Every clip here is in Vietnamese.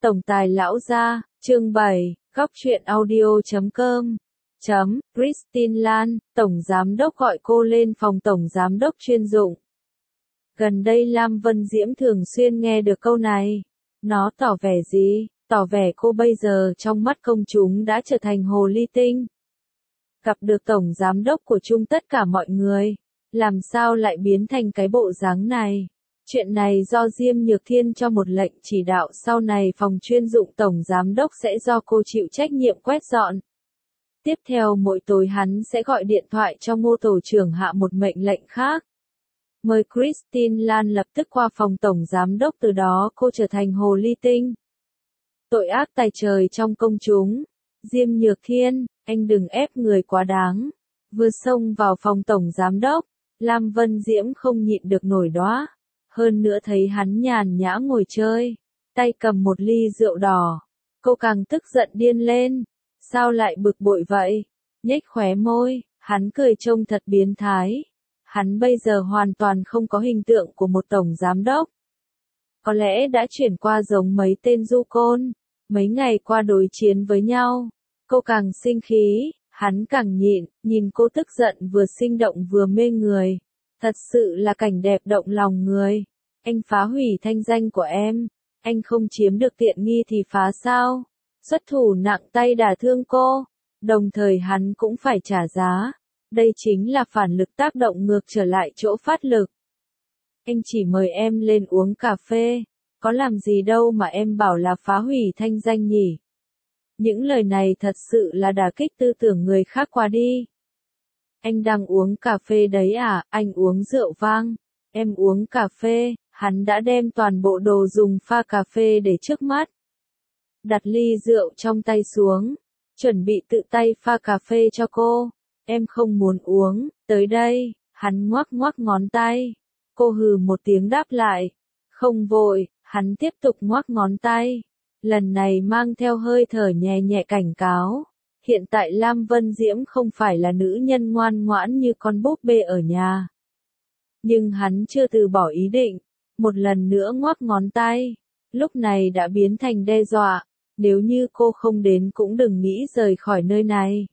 Tổng tài lão gia, chương 7, góc truyện audio.com. Christine Lan, Tổng Giám đốc gọi cô lên phòng Tổng Giám đốc chuyên dụng. Gần đây Lam Vân Diễm thường xuyên nghe được câu này. Nó tỏ vẻ gì? Tỏ vẻ cô bây giờ trong mắt công chúng đã trở thành hồ ly tinh. Gặp được Tổng Giám đốc của chung tất cả mọi người. Làm sao lại biến thành cái bộ dáng này? Chuyện này do Diêm Nhược Thiên cho một lệnh chỉ đạo, sau này phòng chuyên dụng Tổng Giám đốc sẽ do cô chịu trách nhiệm quét dọn. Tiếp theo mỗi tối hắn sẽ gọi điện thoại cho Ngô tổ trưởng hạ một mệnh lệnh khác. Mời Christine Lan lập tức qua phòng Tổng Giám đốc, từ đó cô trở thành hồ ly tinh. Tội ác tày trời trong công chúng. Diêm Nhược Thiên, anh đừng ép người quá đáng. Vừa xông vào phòng Tổng Giám đốc, Lam Vân Diễm không nhịn được nổi đoá. Hơn nữa thấy hắn nhàn nhã ngồi chơi, tay cầm một ly rượu đỏ. Cô càng tức giận điên lên. Sao lại bực bội vậy? Nhếch khóe môi, hắn cười trông thật biến thái. Hắn bây giờ hoàn toàn không có hình tượng của một tổng giám đốc. Có lẽ đã chuyển qua giống mấy tên du côn. Mấy ngày qua đối chiến với nhau, cô càng sinh khí, hắn càng nhịn, nhìn cô tức giận vừa sinh động vừa mê người. Thật sự là cảnh đẹp động lòng người. Anh phá hủy thanh danh của em, anh không chiếm được tiện nghi thì phá sao? Xuất thủ nặng tay đả thương cô, đồng thời hắn cũng phải trả giá. Đây chính là phản lực tác động ngược trở lại chỗ phát lực. Anh chỉ mời em lên uống cà phê, có làm gì đâu mà em bảo là phá hủy thanh danh nhỉ? Những lời này thật sự là đả kích tư tưởng người khác quá đi. Anh đang uống cà phê đấy à? Anh uống rượu vang, em uống cà phê. Hắn đã đem toàn bộ đồ dùng pha cà phê để trước mắt. Đặt ly rượu trong tay xuống, chuẩn bị tự tay pha cà phê cho cô. Em không muốn uống, tới đây. Hắn ngoắc ngoắc ngón tay. Cô hừ một tiếng đáp lại. Không vội, hắn tiếp tục ngoắc ngón tay. Lần này mang theo hơi thở nhẹ nhẹ cảnh cáo. Hiện tại Lam Vân Diễm không phải là nữ nhân ngoan ngoãn như con búp bê ở nhà. Nhưng hắn chưa từ bỏ ý định. Một lần nữa ngoắc ngón tay. Lúc này đã biến thành đe dọa. Nếu như cô không đến cũng đừng nghĩ rời khỏi nơi này.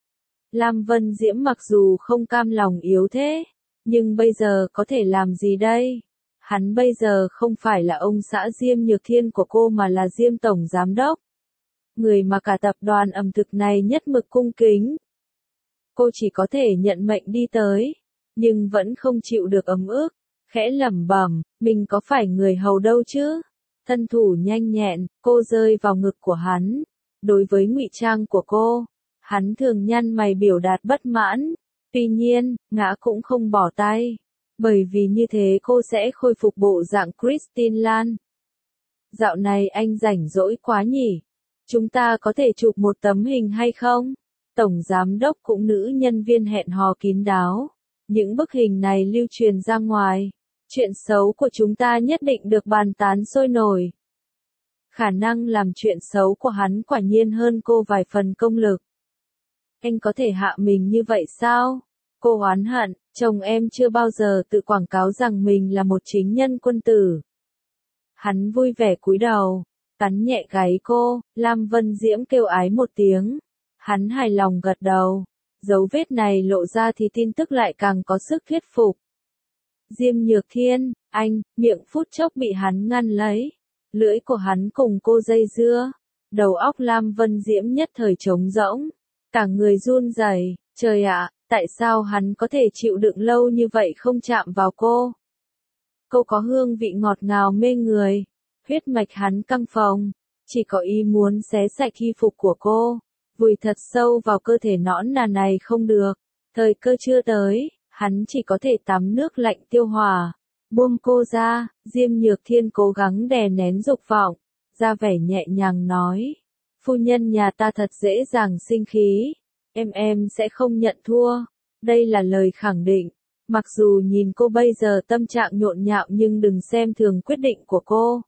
Lam Vân Diễm mặc dù không cam lòng yếu thế, nhưng bây giờ có thể làm gì đây? Hắn bây giờ không phải là ông xã Diêm Nhược Thiên của cô mà là Diêm Tổng Giám đốc. Người mà cả tập đoàn ẩm thực này nhất mực cung kính. Cô chỉ có thể nhận mệnh đi tới, nhưng vẫn không chịu được ấm ức. Khẽ lẩm bẩm, mình có phải người hầu đâu chứ? Thân thủ nhanh nhẹn, cô rơi vào ngực của hắn. Đối với ngụy trang của cô, hắn thường nhăn mày biểu đạt bất mãn. Tuy nhiên, ngã cũng không bỏ tay. Bởi vì như thế cô sẽ khôi phục bộ dạng Christine Lan. Dạo này anh rảnh rỗi quá nhỉ? Chúng ta có thể chụp một tấm hình hay không? Tổng giám đốc cũng nữ nhân viên hẹn hò kín đáo. Những bức hình này lưu truyền ra ngoài. Chuyện xấu của chúng ta nhất định được bàn tán sôi nổi. Khả năng làm chuyện xấu của hắn quả nhiên hơn cô vài phần công lực. Anh có thể hạ mình như vậy sao? Cô oán hận, chồng em chưa bao giờ tự quảng cáo rằng mình là một chính nhân quân tử. Hắn vui vẻ cúi đầu, cắn nhẹ gáy cô. Lam Vân Diễm kêu ái một tiếng. Hắn hài lòng gật đầu. Dấu vết này lộ ra thì tin tức lại càng có sức thuyết phục. Diêm Nhược Thiên, anh, miệng phút chốc bị hắn ngăn lấy. Lưỡi của hắn cùng cô dây dưa. Đầu óc Lam Vân Diễm nhất thời trống rỗng. Cả người run rẩy. Trời ạ, tại sao hắn có thể chịu đựng lâu như vậy không chạm vào cô? Cô có hương vị ngọt ngào mê người. Huyết mạch hắn căng phồng. Chỉ có ý muốn xé sạch y phục của cô. Vùi thật sâu vào cơ thể nõn nà này không được. Thời cơ chưa tới. Hắn chỉ có thể tắm nước lạnh tiêu hòa. Buông cô ra, Diêm Nhược Thiên cố gắng đè nén dục vọng, ra vẻ nhẹ nhàng nói. Phu nhân nhà ta thật dễ dàng sinh khí. Em sẽ không nhận thua. Đây là lời khẳng định. Mặc dù nhìn cô bây giờ tâm trạng nhộn nhạo nhưng đừng xem thường quyết định của cô.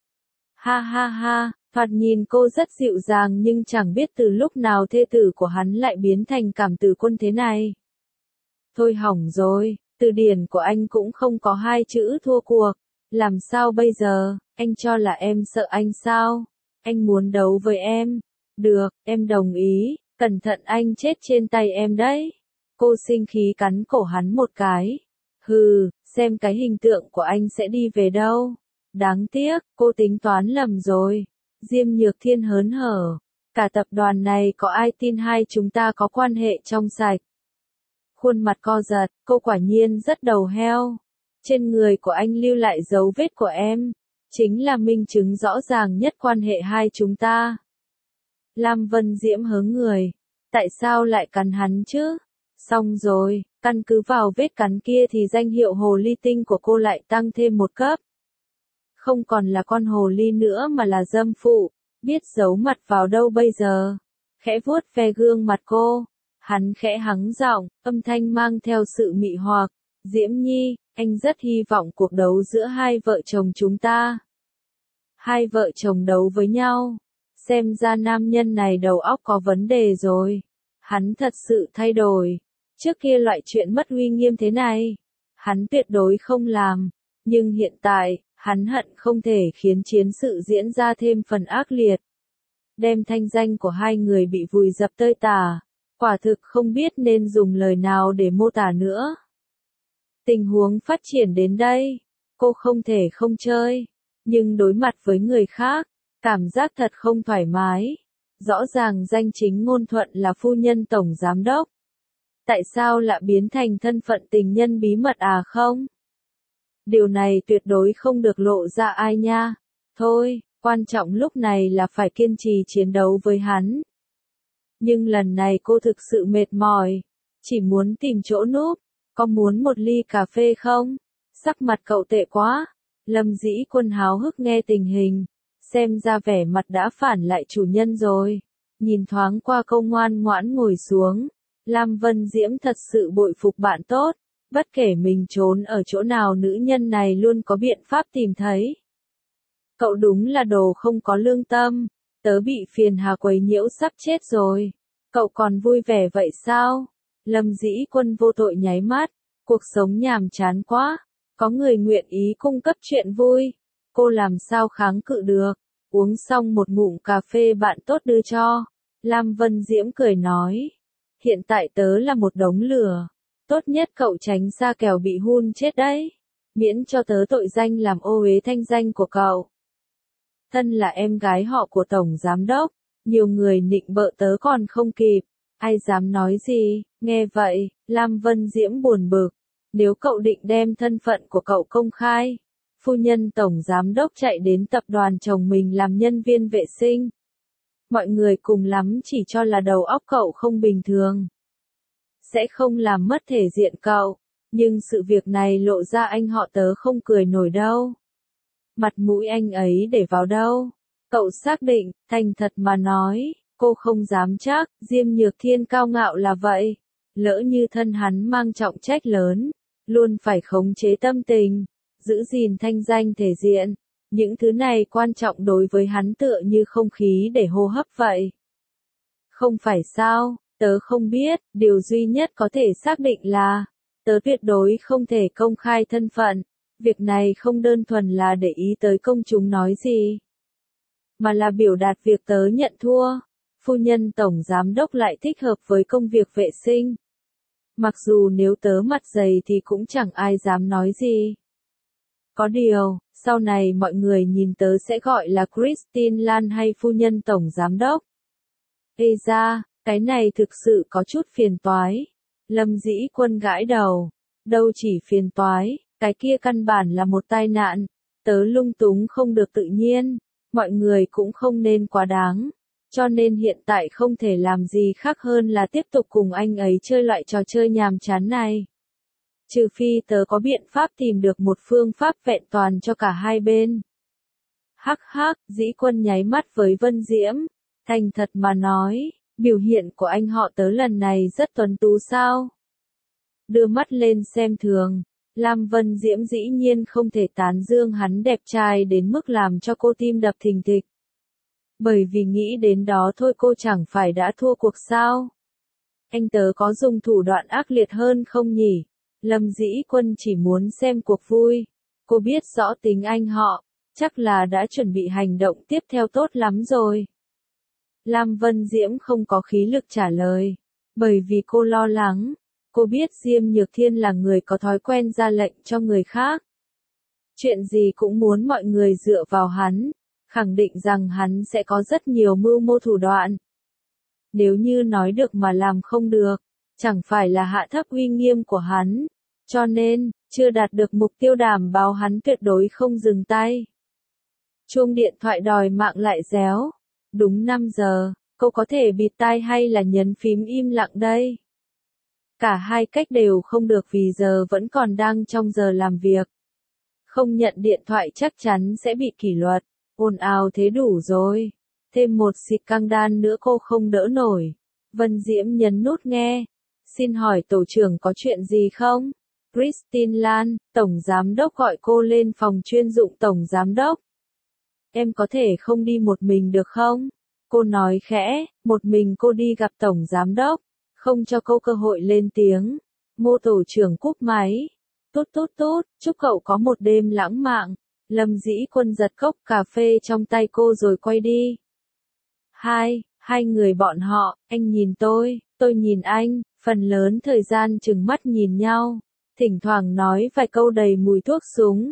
Ha ha ha, thoạt nhìn cô rất dịu dàng nhưng chẳng biết từ lúc nào thê tử của hắn lại biến thành cảm tử quân thế này. Thôi hỏng rồi, từ điển của anh cũng không có hai chữ thua cuộc. Làm sao bây giờ, anh cho là em sợ anh sao? Anh muốn đấu với em. Được, em đồng ý, cẩn thận anh chết trên tay em đấy. Cô sinh khí cắn cổ hắn một cái. Hừ, xem cái hình tượng của anh sẽ đi về đâu. Đáng tiếc, cô tính toán lầm rồi. Diêm Nhược Thiên hớn hở. Cả tập đoàn này có ai tin hai chúng ta có quan hệ trong sạch. Khuôn mặt co giật, cô quả nhiên rất đầu heo. Trên người của anh lưu lại dấu vết của em. Chính là minh chứng rõ ràng nhất quan hệ hai chúng ta. Lam Vân Diễm hớn người. Tại sao lại cắn hắn chứ? Xong rồi, căn cứ vào vết cắn kia thì danh hiệu hồ ly tinh của cô lại tăng thêm một cấp. Không còn là con hồ ly nữa mà là dâm phụ, biết giấu mặt vào đâu bây giờ. Khẽ vuốt ve gương mặt cô, hắn khẽ hắng giọng, âm thanh mang theo sự mị hoặc. Diễm Nhi, anh rất hy vọng cuộc đấu giữa hai vợ chồng chúng ta. Hai vợ chồng đấu với nhau. Xem ra nam nhân này đầu óc có vấn đề rồi. Hắn thật sự thay đổi. Trước kia loại chuyện mất uy nghiêm thế này, hắn tuyệt đối không làm. Nhưng hiện tại, hắn hận không thể khiến chiến sự diễn ra thêm phần ác liệt. Đem thanh danh của hai người bị vùi dập tơi tả. Quả thực không biết nên dùng lời nào để mô tả nữa. Tình huống phát triển đến đây, cô không thể không chơi. Nhưng đối mặt với người khác, cảm giác thật không thoải mái. Rõ ràng danh chính ngôn thuận là phu nhân tổng giám đốc. Tại sao lại biến thành thân phận tình nhân bí mật à không? Điều này tuyệt đối không được lộ ra ai nha. Thôi, quan trọng lúc này là phải kiên trì chiến đấu với hắn. Nhưng lần này cô thực sự mệt mỏi. Chỉ muốn tìm chỗ núp. Có muốn một ly cà phê không? Sắc mặt cậu tệ quá. Lâm Dĩ Quân háo hức nghe tình hình. Xem ra vẻ mặt đã phản lại chủ nhân rồi. Nhìn thoáng qua câu ngoan ngoãn ngồi xuống. Lam Vân Diễm thật sự bội phục bạn tốt. Bất kể mình trốn ở chỗ nào nữ nhân này luôn có biện pháp tìm thấy. Cậu đúng là đồ không có lương tâm. Tớ bị phiền hà quấy nhiễu sắp chết rồi. Cậu còn vui vẻ vậy sao? Lâm Dĩ Quân vô tội nháy mắt. Cuộc sống nhàm chán quá. Có người nguyện ý cung cấp chuyện vui. Cô làm sao kháng cự được. Uống xong một ngụm cà phê bạn tốt đưa cho. Lam Vân Diễm cười nói. Hiện tại tớ là một đống lửa. Tốt nhất cậu tránh xa kẻo bị hun chết đấy. Miễn cho tớ tội danh làm ô uế thanh danh của cậu. Thân là em gái họ của Tổng Giám Đốc. Nhiều người nịnh bợ tớ còn không kịp. Ai dám nói gì? Nghe vậy, Lam Vân Diễm buồn bực. Nếu cậu định đem thân phận của cậu công khai, phu nhân tổng giám đốc chạy đến tập đoàn chồng mình làm nhân viên vệ sinh. Mọi người cùng lắm chỉ cho là đầu óc cậu không bình thường. Sẽ không làm mất thể diện cậu. Nhưng sự việc này lộ ra anh họ tớ không cười nổi đâu. Mặt mũi anh ấy để vào đâu? Cậu xác định, thành thật mà nói, cô không dám chắc, Diêm Nhược Thiên cao ngạo là vậy. Lỡ như thân hắn mang trọng trách lớn, luôn phải khống chế tâm tình, giữ gìn thanh danh thể diện. Những thứ này quan trọng đối với hắn tựa như không khí để hô hấp vậy. Không phải sao, tớ không biết, điều duy nhất có thể xác định là, tớ tuyệt đối không thể công khai thân phận. Việc này không đơn thuần là để ý tới công chúng nói gì, mà là biểu đạt việc tớ nhận thua. Phu nhân tổng giám đốc lại thích hợp với công việc vệ sinh. Mặc dù nếu tớ mặt dày thì cũng chẳng ai dám nói gì. Có điều, sau này mọi người nhìn tớ sẽ gọi là Christine Lan hay phu nhân tổng giám đốc. Ê ra, cái này thực sự có chút phiền toái. Lâm Dĩ Quân gãi đầu. Đâu chỉ phiền toái, cái kia căn bản là một tai nạn. Tớ lung túng không được tự nhiên. Mọi người cũng không nên quá đáng. Cho nên hiện tại không thể làm gì khác hơn là tiếp tục cùng anh ấy chơi loại trò chơi nhàm chán này. Trừ phi tớ có biện pháp tìm được một phương pháp vẹn toàn cho cả hai bên. Hắc hắc, Dĩ Quân nháy mắt với Vân Diễm. Thành thật mà nói, biểu hiện của anh họ tớ lần này rất tuấn tú sao? Đưa mắt lên xem thường. Lam Vân Diễm dĩ nhiên không thể tán dương hắn đẹp trai đến mức làm cho cô tim đập thình thịch. Bởi vì nghĩ đến đó thôi cô chẳng phải đã thua cuộc sao? Anh tớ có dùng thủ đoạn ác liệt hơn không nhỉ? Lâm Dĩ Quân chỉ muốn xem cuộc vui. Cô biết rõ tính anh họ. chắc là đã chuẩn bị hành động tiếp theo tốt lắm rồi. Lam Vân Diễm không có khí lực trả lời, bởi vì cô lo lắng. Cô biết Diêm Nhược Thiên là người có thói quen ra lệnh cho người khác. Chuyện gì cũng muốn mọi người dựa vào hắn, khẳng định rằng hắn sẽ có rất nhiều mưu mô thủ đoạn. Nếu như nói được mà làm không được, chẳng phải là hạ thấp uy nghiêm của hắn. Cho nên, chưa đạt được mục tiêu đảm bảo hắn tuyệt đối không dừng tay. Chuông điện thoại đòi mạng lại réo. Đúng 5 giờ, cô có thể bịt tai hay là nhấn phím im lặng đây? Cả hai cách đều không được vì giờ vẫn còn đang trong giờ làm việc. Không nhận điện thoại chắc chắn sẽ bị kỷ luật. Ồn ào thế đủ rồi. Thêm một xịt căng đan nữa cô không đỡ nổi. Vân Diễm nhấn nút nghe. Xin hỏi tổ trưởng có chuyện gì không? Christine Lan, tổng giám đốc gọi cô lên phòng chuyên dụng tổng giám đốc. Em có thể không đi một mình được không? Cô nói khẽ, một mình cô đi gặp tổng giám đốc, không cho cô cơ hội lên tiếng. Ngô tổ trưởng cúp máy. Tút tút tút, chúc cậu có một đêm lãng mạn. Lâm Dĩ Quân giật cốc cà phê trong tay cô rồi quay đi. Hai người bọn họ, anh nhìn tôi nhìn anh, phần lớn thời gian chừng mắt nhìn nhau, thỉnh thoảng nói vài câu đầy mùi thuốc súng.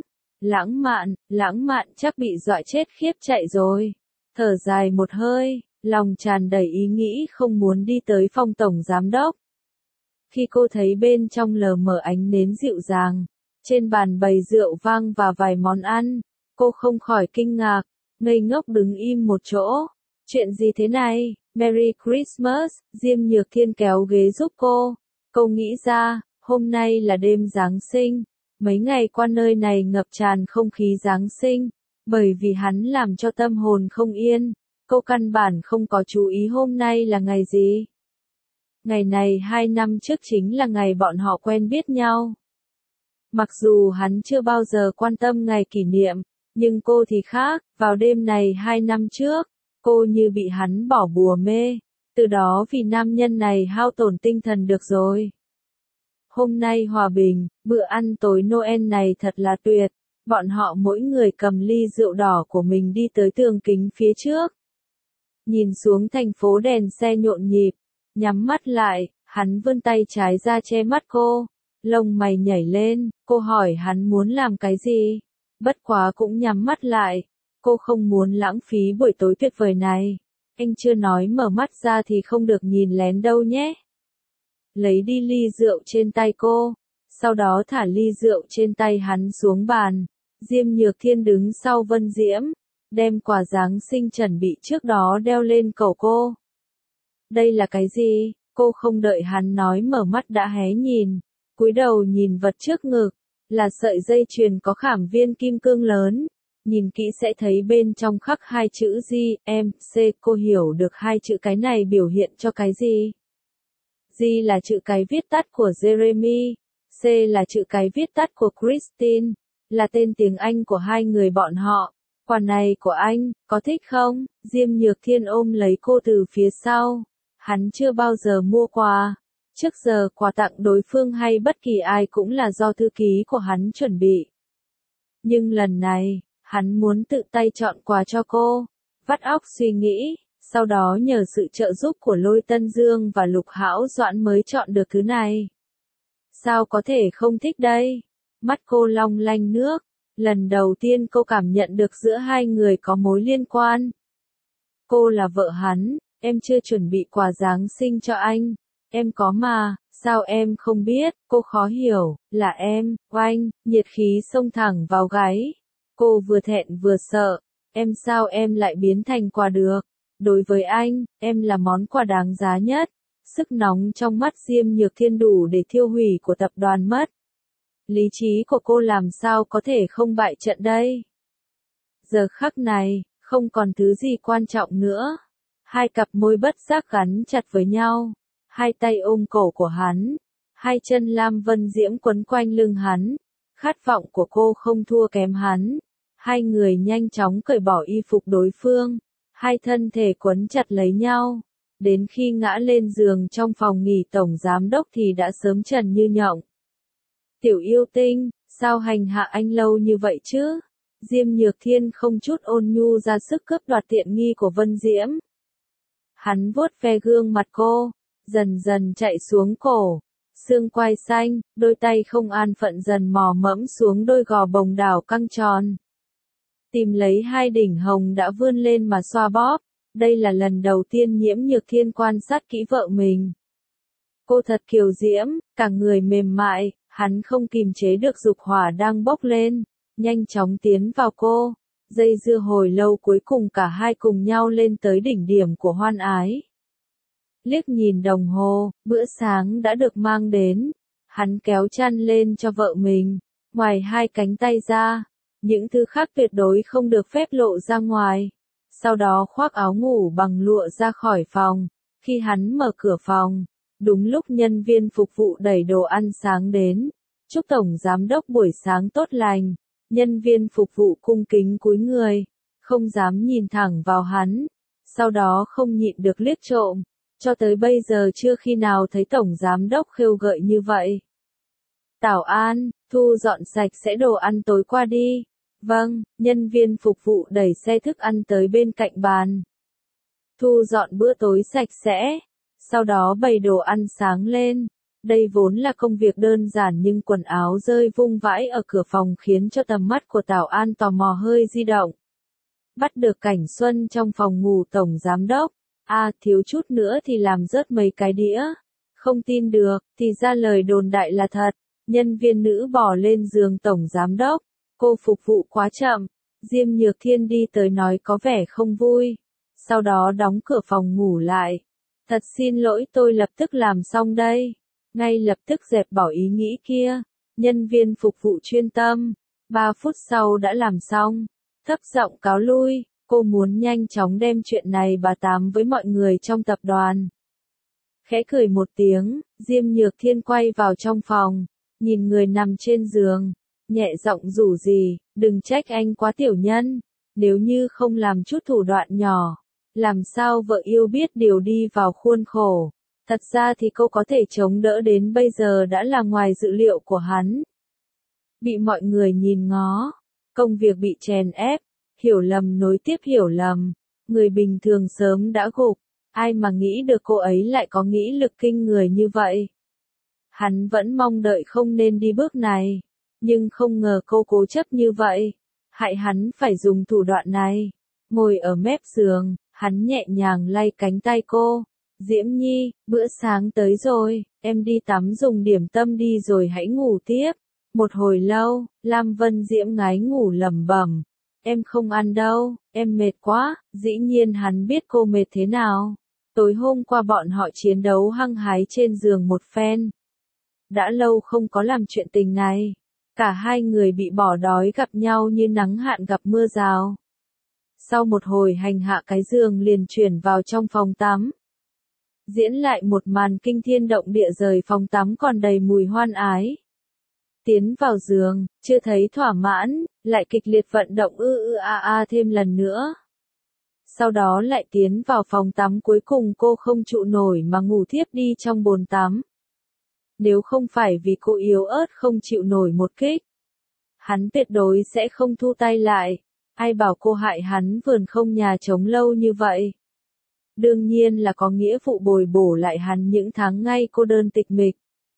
Lãng mạn chắc bị dọa chết khiếp chạy rồi. Thở dài một hơi, lòng tràn đầy ý nghĩ không muốn đi tới phòng tổng giám đốc. Khi cô thấy bên trong lờ mờ ánh nến dịu dàng, trên bàn bày rượu vang và vài món ăn, cô không khỏi kinh ngạc, ngây ngốc đứng im một chỗ. Chuyện gì thế này? Merry Christmas, Diêm Nhược Thiên kéo ghế giúp cô. Cô nghĩ ra, hôm nay là đêm Giáng sinh. Mấy ngày qua nơi này ngập tràn không khí Giáng sinh, bởi vì hắn làm cho tâm hồn không yên. Cô căn bản không có chú ý hôm nay là ngày gì. Ngày này 2 năm trước chính là ngày bọn họ quen biết nhau. Mặc dù hắn chưa bao giờ quan tâm ngày kỷ niệm, nhưng cô thì khác, vào đêm này 2 năm trước, cô như bị hắn bỏ bùa mê, từ đó vì nam nhân này hao tổn tinh thần được rồi. Hôm nay hòa bình, bữa ăn tối Noel này thật là tuyệt, bọn họ mỗi người cầm ly rượu đỏ của mình đi tới tường kính phía trước. Nhìn xuống thành phố đèn xe nhộn nhịp, nhắm mắt lại, hắn vươn tay trái ra che mắt cô. Lông mày nhảy lên, cô hỏi hắn muốn làm cái gì? Bất quá cũng nhắm mắt lại, cô không muốn lãng phí buổi tối tuyệt vời này. Anh chưa nói mở mắt ra thì không được nhìn lén đâu nhé. Lấy đi ly rượu trên tay cô, sau đó thả ly rượu trên tay hắn xuống bàn. Diêm Nhược Thiên đứng sau Vân Diễm, đem quà Giáng sinh chuẩn bị trước đó đeo lên cổ cô. Đây là cái gì? Cô không đợi hắn nói mở mắt đã hé nhìn, cúi đầu nhìn vật trước ngực, là sợi dây chuyền có khảm viên kim cương lớn. Nhìn kỹ sẽ thấy bên trong khắc 2 chữ G, M, C, cô hiểu được 2 chữ cái này biểu hiện cho cái gì. G là chữ cái viết tắt của Jeremy, C là chữ cái viết tắt của Christine, là tên tiếng Anh của hai người bọn họ. Quà này của anh, có thích không? Diêm Nhược Thiên ôm lấy cô từ phía sau. Hắn chưa bao giờ mua quà. Trước giờ quà tặng đối phương hay bất kỳ ai cũng là do thư ký của hắn chuẩn bị. Nhưng lần này, hắn muốn tự tay chọn quà cho cô. Vắt óc suy nghĩ, sau đó nhờ sự trợ giúp của Lôi Tân Dương và Lục Hão Doãn mới chọn được thứ này. Sao có thể không thích đây? Mắt cô long lanh nước. Lần đầu tiên cô cảm nhận được giữa hai người có mối liên quan. Cô là vợ hắn, em chưa chuẩn bị quà Giáng sinh cho anh. Em có mà, sao em không biết? Cô khó hiểu, là em, oanh, nhiệt khí xông thẳng vào gáy. Cô vừa thẹn vừa sợ, sao em lại biến thành quà được? Đối với anh, em là món quà đáng giá nhất. Sức nóng trong mắt Diêm Nhược Thiên đủ để thiêu hủy của tập đoàn mất. Lý trí của cô làm sao có thể không bại trận đây? Giờ khắc này, không còn thứ gì quan trọng nữa. Hai cặp môi bất giác gắn chặt với nhau. Hai tay ôm cổ của hắn. Hai chân Lam Vân Diễm quấn quanh lưng hắn. Khát vọng của cô không thua kém hắn. Hai người nhanh chóng cởi bỏ y phục đối phương. Hai thân thể quấn chặt lấy nhau. Đến khi ngã lên giường trong phòng nghỉ tổng giám đốc thì đã sớm trần như nhộng. Tiểu yêu tinh, sao hành hạ anh lâu như vậy chứ? Diêm Nhược Thiên không chút ôn nhu ra sức cướp đoạt tiện nghi của Vân Diễm. Hắn vuốt ve gương mặt cô, dần dần chạy xuống cổ, xương quai xanh, đôi tay không an phận dần mò mẫm xuống đôi gò bồng đảo căng tròn. Tìm lấy hai đỉnh hồng đã vươn lên mà xoa bóp, đây là lần đầu tiên Nhiễm Nhược Thiên quan sát kỹ vợ mình. Cô thật kiều diễm, cả người mềm mại, hắn không kìm chế được dục hỏa đang bốc lên, nhanh chóng tiến vào cô. Dây dưa hồi lâu cuối cùng cả hai cùng nhau lên tới đỉnh điểm của hoan ái. Liếc nhìn đồng hồ, bữa sáng đã được mang đến. Hắn kéo chăn lên cho vợ mình, ngoài hai cánh tay ra, những thứ khác tuyệt đối không được phép lộ ra ngoài. Sau đó khoác áo ngủ bằng lụa ra khỏi phòng. Khi hắn mở cửa phòng, đúng lúc nhân viên phục vụ đẩy đồ ăn sáng đến. Chúc Tổng Giám đốc buổi sáng tốt lành. Nhân viên phục vụ cung kính cúi người, không dám nhìn thẳng vào hắn, sau đó không nhịn được liếc trộm, cho tới bây giờ chưa khi nào thấy Tổng Giám đốc khêu gợi như vậy. Tảo An, thu dọn sạch sẽ đồ ăn tối qua đi. Vâng, nhân viên phục vụ đẩy xe thức ăn tới bên cạnh bàn. Thu dọn bữa tối sạch sẽ, sau đó bày đồ ăn sáng lên. Đây vốn là công việc đơn giản nhưng quần áo rơi vung vãi ở cửa phòng khiến cho tầm mắt của Tảo An tò mò hơi di động. Bắt được Cảnh Xuân trong phòng ngủ Tổng Giám đốc. Thiếu chút nữa thì làm rớt mấy cái đĩa. Không tin được, thì ra lời đồn đại là thật. Nhân viên nữ bỏ lên giường Tổng Giám đốc. Cô phục vụ quá chậm. Diêm Nhược Thiên đi tới nói có vẻ không vui. Sau đó đóng cửa phòng ngủ lại. Thật xin lỗi, tôi lập tức làm xong đây. Ngay lập tức dẹp bỏ ý nghĩ kia. Nhân viên phục vụ chuyên tâm. 3 phút sau đã làm xong. Thấp giọng cáo lui. Cô muốn nhanh chóng đem chuyện này bà tám với mọi người trong tập đoàn. Khẽ cười một tiếng, Diêm Nhược Thiên quay vào trong phòng. Nhìn người nằm trên giường. Nhẹ giọng rủ gì, đừng trách anh quá tiểu nhân. Nếu như không làm chút thủ đoạn nhỏ. Làm sao vợ yêu biết điều đi vào khuôn khổ. Thật ra thì cô có thể chống đỡ đến bây giờ đã là ngoài dự liệu của hắn. Bị mọi người nhìn ngó, công việc bị chèn ép, hiểu lầm nối tiếp hiểu lầm, người bình thường sớm đã gục, ai mà nghĩ được cô ấy lại có nghĩ lực kinh người như vậy. Hắn vẫn mong đợi không nên đi bước này, nhưng không ngờ cô cố chấp như vậy, hại hắn phải dùng thủ đoạn này. Ngồi ở mép giường, hắn nhẹ nhàng lay cánh tay cô. Diễm Nhi, bữa sáng tới rồi, em đi tắm dùng điểm tâm đi rồi hãy ngủ tiếp. Một hồi lâu, Lam Vân Diễm ngái ngủ lẩm bẩm. Em không ăn đâu, em mệt quá. Dĩ nhiên hắn biết cô mệt thế nào. Tối hôm qua bọn họ chiến đấu hăng hái trên giường một phen. Đã lâu không có làm chuyện tình này. Cả hai người bị bỏ đói gặp nhau như nắng hạn gặp mưa rào. Sau một hồi hành hạ cái giường liền chuyển vào trong phòng tắm. Diễn lại một màn kinh thiên động địa rời phòng tắm còn đầy mùi hoan ái. Tiến vào giường, chưa thấy thỏa mãn, lại kịch liệt vận động thêm lần nữa. Sau đó lại tiến vào phòng tắm cuối cùng cô không trụ nổi mà ngủ thiếp đi trong bồn tắm. Nếu không phải vì cô yếu ớt không chịu nổi một kích, hắn tuyệt đối sẽ không thu tay lại. Ai bảo cô hại hắn vườn không nhà trống lâu như vậy. Đương nhiên là có nghĩa vụ bồi bổ lại hắn những tháng ngay cô đơn tịch mịch.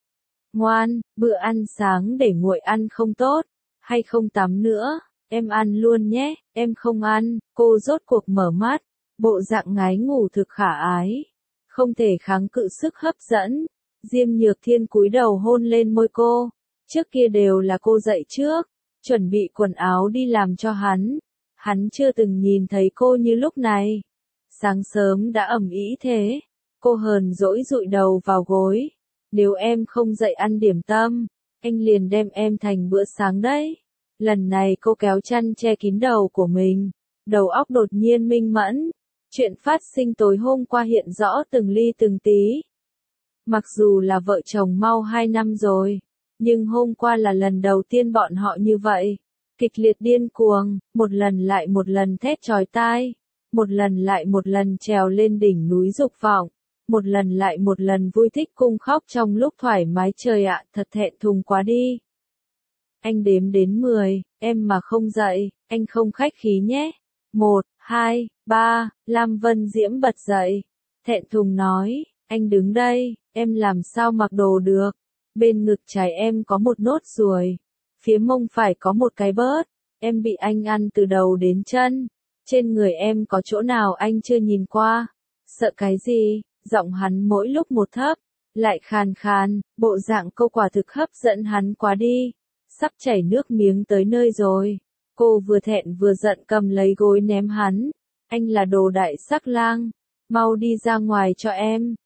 Ngoan, bữa ăn sáng để nguội ăn không tốt, hay không tắm nữa, em ăn luôn nhé, em không ăn. Cô rốt cuộc mở mắt, bộ dạng ngái ngủ thực khả ái, không thể kháng cự sức hấp dẫn. Diêm Nhược Thiên cúi đầu hôn lên môi cô, trước kia đều là cô dậy trước, chuẩn bị quần áo đi làm cho hắn. Hắn chưa từng nhìn thấy cô như lúc này. Sáng sớm đã ầm ĩ thế. Cô hờn dỗi dụi đầu vào gối. Nếu em không dậy ăn điểm tâm, anh liền đem em thành bữa sáng đấy. Lần này cô kéo chăn che kín đầu của mình. Đầu óc đột nhiên minh mẫn. Chuyện phát sinh tối hôm qua hiện rõ từng ly từng tí. Mặc dù là vợ chồng mau 2 năm rồi, nhưng hôm qua là lần đầu tiên bọn họ như vậy. Kịch liệt điên cuồng, một lần lại một lần thét chói tai, một lần lại một lần trèo lên đỉnh núi dục vọng, một lần lại một lần vui thích cung khóc trong lúc thoải mái. Trời ạ, thật thẹn thùng quá đi. Anh đếm đến 10, em mà không dậy, anh không khách khí nhé. 1, 2, 3, Lam Vân Diễm bật dậy. Thẹn thùng nói, anh đứng đây, em làm sao mặc đồ được. Bên ngực trái em có một nốt ruồi. Phía mông phải có một cái bớt. Em bị anh ăn từ đầu đến chân. Trên người em có chỗ nào anh chưa nhìn qua. Sợ cái gì? Giọng hắn mỗi lúc một thấp, lại khàn khàn, bộ dạng cô quả thực hấp dẫn hắn quá đi. Sắp chảy nước miếng tới nơi rồi. Cô vừa thẹn vừa giận cầm lấy gối ném hắn. Anh là đồ đại sắc lang. Mau đi ra ngoài cho em.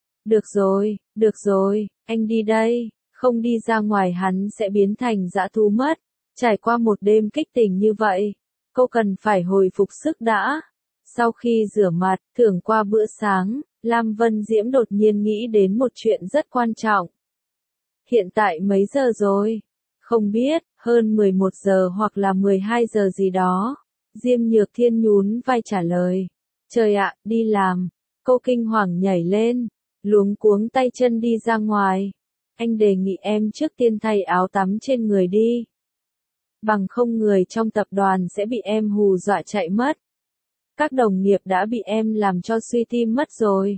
Được rồi, anh đi đây. Không đi ra ngoài hắn sẽ biến thành dã thú mất. Trải qua một đêm kích tình như vậy, cô cần phải hồi phục sức đã. Sau khi rửa mặt, thưởng qua bữa sáng, Lam Vân Diễm đột nhiên nghĩ đến một chuyện rất quan trọng. Hiện tại mấy giờ rồi? Không biết, hơn 11 giờ hoặc là 12 giờ gì đó. Diêm Nhược Thiên nhún vai trả lời. Trời ạ, đi làm. Cô kinh hoàng nhảy lên, luống cuống tay chân đi ra ngoài. Anh đề nghị em trước tiên thay áo tắm trên người đi. Bằng không người trong tập đoàn sẽ bị em hù dọa chạy mất. Các đồng nghiệp đã bị em làm cho suy tim mất rồi.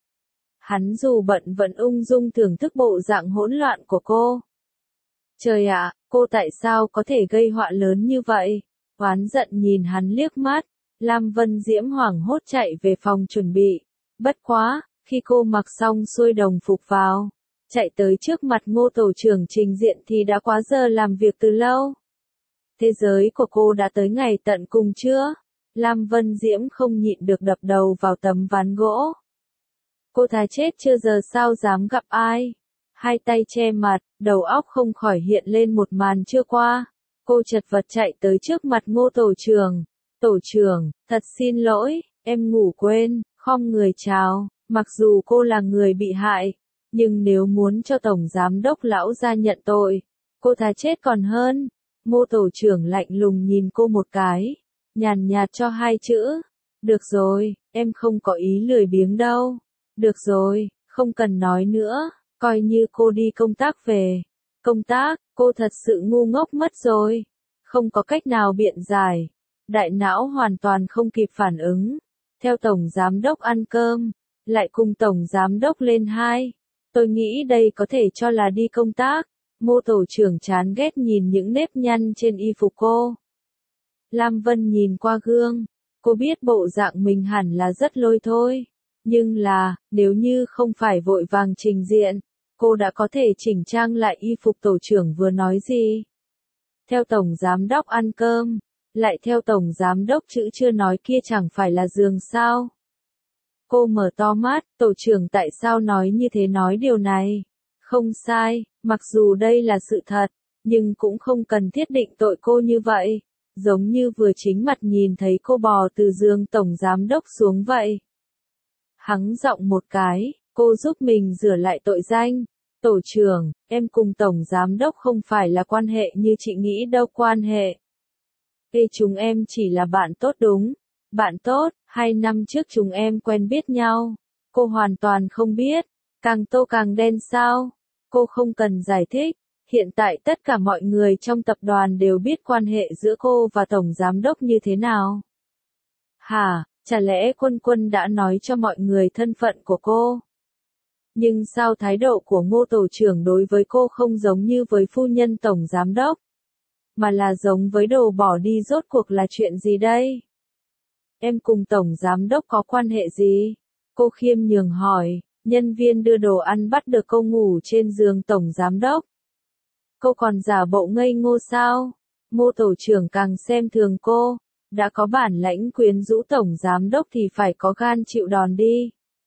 Hắn dù bận vẫn ung dung thưởng thức bộ dạng hỗn loạn của cô. Trời ạ, cô tại sao có thể gây họa lớn như vậy? Oán giận nhìn hắn liếc mắt, Lam Vân Diễm hoảng hốt chạy về phòng chuẩn bị. Bất quá, khi cô mặc xong xuôi đồng phục vào, chạy tới trước mặt Ngô tổ trưởng trình diện thì đã quá giờ làm việc từ lâu. Thế giới của cô đã tới ngày tận cùng chưa? Lam Vân Diễm không nhịn được đập đầu vào tấm ván gỗ. Cô thà chết chưa giờ sao dám gặp ai. Hai tay che mặt, đầu óc không khỏi hiện lên một màn chưa qua. Cô chật vật chạy tới trước mặt Ngô tổ trưởng. Tổ trưởng, thật xin lỗi, em ngủ quên, khom người chào. Mặc dù cô là người bị hại, nhưng nếu muốn cho tổng giám đốc lão ra nhận tội, cô thà chết còn hơn. Ngô tổ trưởng lạnh lùng nhìn cô một cái, nhàn nhạt cho hai chữ. Được rồi, em không có ý lười biếng đâu. Được rồi, không cần nói nữa, coi như cô đi công tác về. Công tác, cô thật sự ngu ngốc mất rồi. Không có cách nào biện giải. Đại não hoàn toàn không kịp phản ứng. Theo tổng giám đốc ăn cơm, lại cùng tổng giám đốc lên hai. Tôi nghĩ đây có thể cho là đi công tác. Ngô tổ trưởng chán ghét nhìn những nếp nhăn trên y phục cô. Lam Vân nhìn qua gương, cô biết bộ dạng mình hẳn là rất lôi thôi. Nhưng là, nếu như không phải vội vàng trình diện, cô đã có thể chỉnh trang lại y phục tổ trưởng vừa nói gì. Theo tổng giám đốc ăn cơm, lại theo tổng giám đốc chữ chưa nói kia chẳng phải là giường sao. Cô mở to mắt, tổ trưởng tại sao nói như thế nói điều này. Không sai, mặc dù đây là sự thật, nhưng cũng không cần thiết định tội cô như vậy. Giống như vừa chính mặt nhìn thấy cô bò từ giường tổng giám đốc xuống vậy. Hắng giọng một cái, cô giúp mình rửa lại tội danh. Tổ trưởng, em cùng tổng giám đốc không phải là quan hệ như chị nghĩ đâu quan hệ. Chúng em chỉ là bạn tốt đúng. Bạn tốt, 2 năm trước chúng em quen biết nhau. Cô hoàn toàn không biết. Càng tô càng đen sao? Cô không cần giải thích. Hiện tại tất cả mọi người trong tập đoàn đều biết quan hệ giữa cô và tổng giám đốc như thế nào. Hả, chả lẽ Quân Quân đã nói cho mọi người thân phận của cô? Nhưng sao thái độ của Ngô tổ trưởng đối với cô không giống như với phu nhân tổng giám đốc, mà là giống với đồ bỏ đi rốt cuộc là chuyện gì đây? Em cùng tổng giám đốc có quan hệ gì? Cô khiêm nhường hỏi, nhân viên đưa đồ ăn bắt được cô ngủ trên giường tổng giám đốc. Cô còn giả bộ ngây ngô sao? Ngô tổ trưởng càng xem thường cô, đã có bản lãnh quyến rũ tổng giám đốc thì phải có gan chịu đòn đi.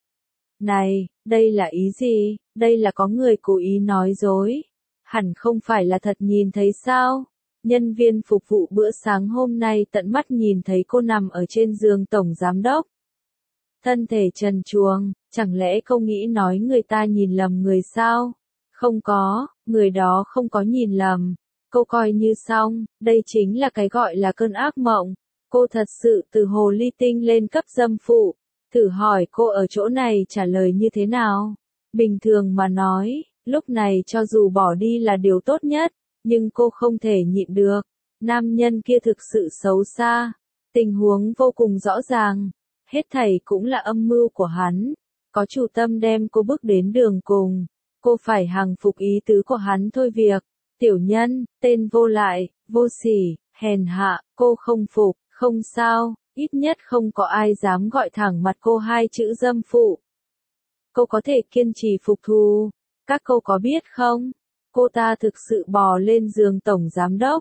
Này, đây là ý gì? Đây là có người cố ý nói dối. Hẳn không phải là thật nhìn thấy sao? Nhân viên phục vụ bữa sáng hôm nay tận mắt nhìn thấy cô nằm ở trên giường tổng giám đốc. Thân thể trần truồng, chẳng lẽ cô nghĩ nói người ta nhìn lầm người sao? Không có, người đó không có nhìn lầm. Cô coi như xong, đây chính là cái gọi là cơn ác mộng. Cô thật sự từ hồ ly tinh lên cấp dâm phụ. Thử hỏi cô ở chỗ này trả lời như thế nào? Bình thường mà nói, lúc này cho dù bỏ đi là điều tốt nhất, nhưng cô không thể nhịn được. Nam nhân kia thực sự xấu xa. Tình huống vô cùng rõ ràng. Hết thảy cũng là âm mưu của hắn. Có chủ tâm đem cô bước đến đường cùng. Cô phải hàng phục ý tứ của hắn thôi việc. Tiểu nhân, tên vô lại, vô sỉ, hèn hạ, cô không phục, không sao, ít nhất không có ai dám gọi thẳng mặt cô hai chữ dâm phụ. Cô có thể kiên trì phục thù. Các cô có biết không? Cô ta thực sự bò lên giường tổng giám đốc.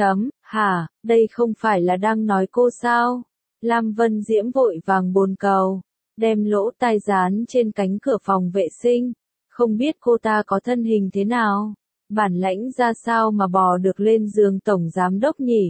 Hả, đây không phải là đang nói cô sao? Lam Vân Diễm vội vàng bồn cầu, đem lỗ tai dán trên cánh cửa phòng vệ sinh. Không biết cô ta có thân hình thế nào? Bản lãnh ra sao mà bò được lên giường tổng giám đốc nhỉ?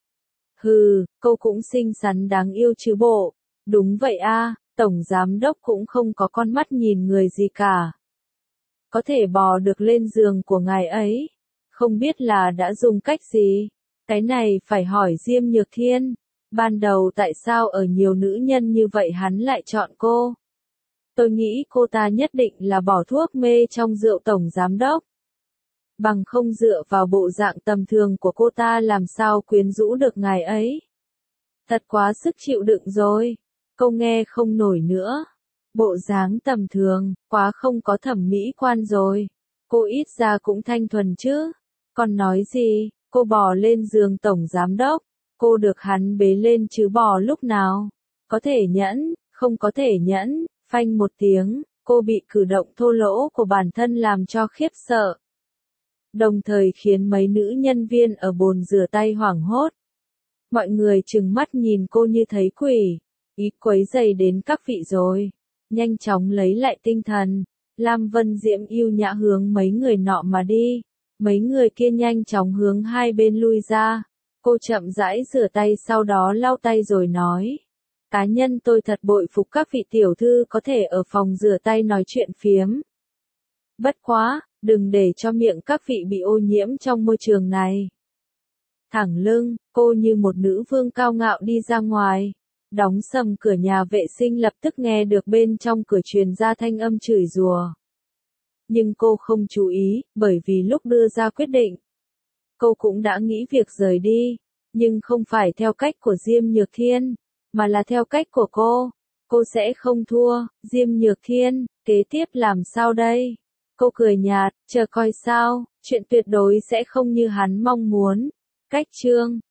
Hừ, cô cũng xinh xắn đáng yêu chứ bộ. Đúng vậy a, tổng giám đốc cũng không có con mắt nhìn người gì cả. Có thể bò được lên giường của ngài ấy. Không biết là đã dùng cách gì? Cái này phải hỏi Diêm Nhược Thiên. Ban đầu tại sao ở nhiều nữ nhân như vậy hắn lại chọn cô? Tôi nghĩ cô ta nhất định là bỏ thuốc mê trong rượu tổng giám đốc. Bằng không dựa vào bộ dạng tầm thường của cô ta làm sao quyến rũ được ngài ấy. Thật quá sức chịu đựng rồi. Câu nghe không nổi nữa. Bộ dáng tầm thường, quá không có thẩm mỹ quan rồi. Cô ít ra cũng thanh thuần chứ. Còn nói gì, cô bò lên giường tổng giám đốc. Cô được hắn bế lên chứ bò lúc nào. Có thể nhẫn, không có thể nhẫn. Phanh một tiếng, cô bị cử động thô lỗ của bản thân làm cho khiếp sợ. Đồng thời khiến mấy nữ nhân viên ở bồn rửa tay hoảng hốt. Mọi người trừng mắt nhìn cô như thấy quỷ. Ý quấy rầy đến các vị rồi. Nhanh chóng lấy lại tinh thần. Lam Vân Diễm yêu nhã hướng mấy người nọ mà đi. Mấy người kia nhanh chóng hướng hai bên lui ra. Cô chậm rãi rửa tay sau đó lau tay rồi nói. Cá nhân tôi thật bội phục các vị tiểu thư có thể ở phòng rửa tay nói chuyện phiếm. Bất quá, đừng để cho miệng các vị bị ô nhiễm trong môi trường này. Thẳng lưng, cô như một nữ vương cao ngạo đi ra ngoài. Đóng sầm cửa nhà vệ sinh lập tức nghe được bên trong cửa truyền ra thanh âm chửi rủa. Nhưng cô không chú ý, bởi vì lúc đưa ra quyết định, cô cũng đã nghĩ việc rời đi, nhưng không phải theo cách của Diêm Nhược Thiên, mà là theo cách của cô. Cô sẽ không thua, Diêm Nhược Thiên, kế tiếp làm sao đây? Cô cười nhạt, chờ coi sao, chuyện tuyệt đối sẽ không như hắn mong muốn. Cách chương